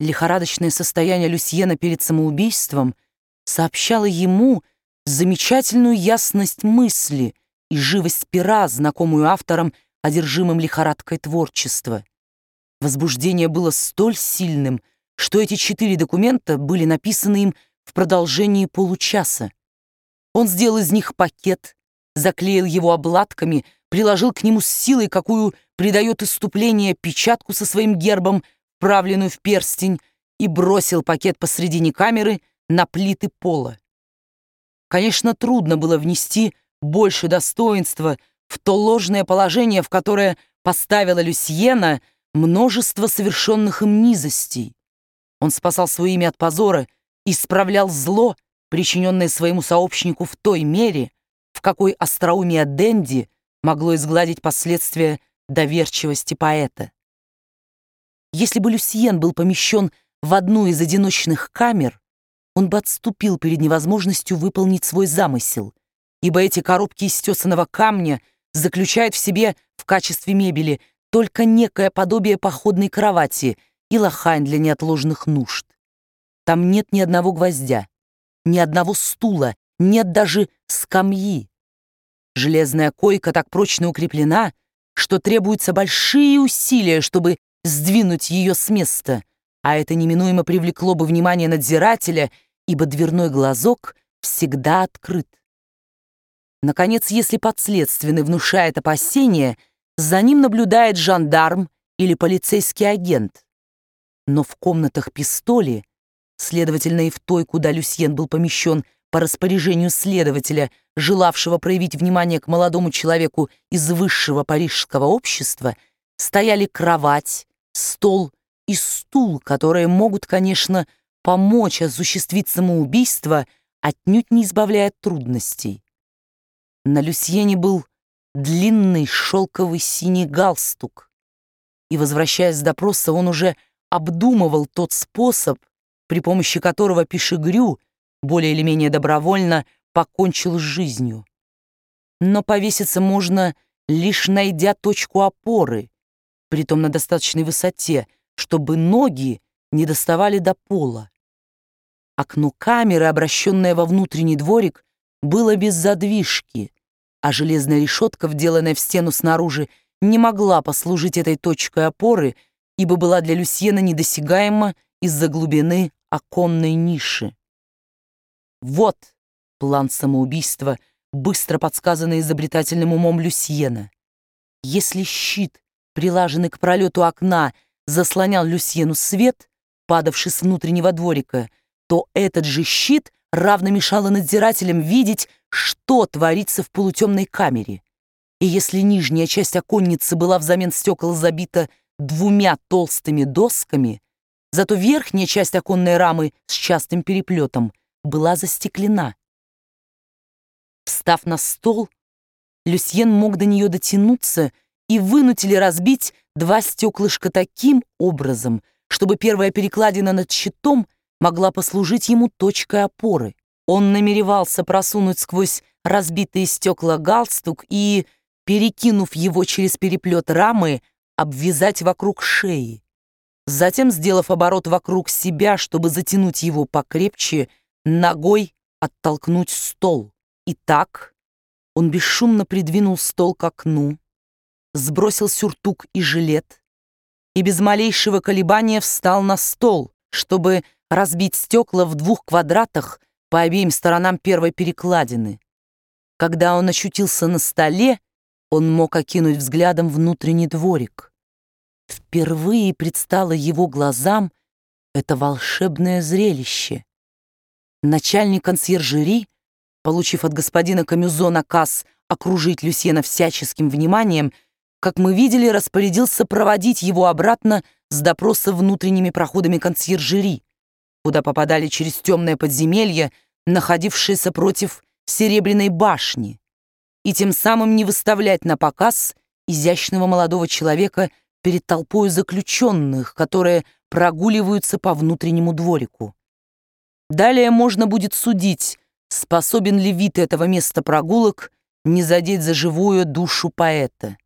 Лихорадочное состояние Люсьена перед самоубийством сообщало ему замечательную ясность мысли и живость пера, знакомую авторам, одержимым лихорадкой творчества. Возбуждение было столь сильным, что эти 4 документа были написаны им в продолжении получаса. Он сделал из них пакет, заклеил его обладками, приложил к нему с силой, какую придает исступление, печатку со своим гербом, вправленную в перстень, и бросил пакет посредине камеры на плиты пола. Конечно, трудно было внести больше достоинства в то ложное положение, в которое поставило Люсьена множество совершенных им низостей. Он спасал свое имя от позора и исправлял зло, причиненное своему сообщнику в той мере, в какой остроумие Денди могло изгладить последствия доверчивости поэта. Если бы Люсьен был помещен в одну из одиночных камер, он бы отступил перед невозможностью выполнить свой замысел, ибо эти коробки из тесаного камня заключают в себе в качестве мебели только некое подобие походной кровати и лохань для неотложных нужд. Там нет ни одного гвоздя, ни одного стула, нет даже скамьи. Железная койка так прочно укреплена, что требуются большие усилия, чтобы сдвинуть ее с места, а это неминуемо привлекло бы внимание надзирателя, ибо дверной глазок всегда открыт. Наконец, если подследственный внушает опасения, за ним наблюдает жандарм или полицейский агент. Но в комнатах пистоли, следовательно, и в той, куда Люсьен был помещен по распоряжению следователя, желавшего проявить внимание к молодому человеку из высшего парижского общества, стояли кровать, стол и стул, которые могут, конечно, помочь осуществить самоубийство, отнюдь не избавляя от трудностей. На Люсьене был длинный шелковый синий галстук, и, возвращаясь с допроса, он уже обдумывал тот способ, при помощи которого Пишегрю более или менее добровольно покончил с жизнью. Но повеситься можно, лишь найдя точку опоры, притом на достаточной высоте, чтобы ноги не доставали до пола. Окно камеры, обращенное во внутренний дворик, было без задвижки, а железная решетка, вделанная в стену снаружи, не могла послужить этой точкой опоры, ибо была для Люсьена недосягаема из-за глубины оконной ниши. Вот план самоубийства, быстро подсказанный изобретательным умом Люсьена. Если щит, прилаженный к пролету окна, заслонял Люсьену свет, падавший с внутреннего дворика, то этот же щит равно мешал надзирателям видеть, что творится в полутемной камере. И если нижняя часть оконницы была взамен стекол забита 2 толстыми досками, зато верхняя часть оконной рамы с частым переплетом была застеклена. Встав на стол, Люсьен мог до нее дотянуться и вынуть или разбить 2 стеклышка таким образом, чтобы первая перекладина над щитом могла послужить ему точкой опоры. Он намеревался просунуть сквозь разбитые стекла галстук и, перекинув его через переплет рамы, обвязать вокруг шеи. Затем, сделав оборот вокруг себя, чтобы затянуть его покрепче, ногой оттолкнуть стол. И так он бесшумно придвинул стол к окну, сбросил сюртук и жилет и без малейшего колебания встал на стол, чтобы разбить стекла в 2 квадратах по обеим сторонам первой перекладины. Когда он очутился на столе, он мог окинуть взглядом внутренний дворик. Впервые предстало его глазам это волшебное зрелище. Начальник консьержери, получив от господина Камюзо наказ окружить Люсьена всяческим вниманием, как мы видели, распорядился проводить его обратно с допроса внутренними проходами консьержери, куда попадали через темное подземелье, находившееся против Серебряной башни, и тем самым не выставлять на показ изящного молодого человека перед толпой заключенных, которые прогуливаются по внутреннему дворику. Далее можно будет судить, способен ли вид этого места прогулок не задеть за живую душу поэта.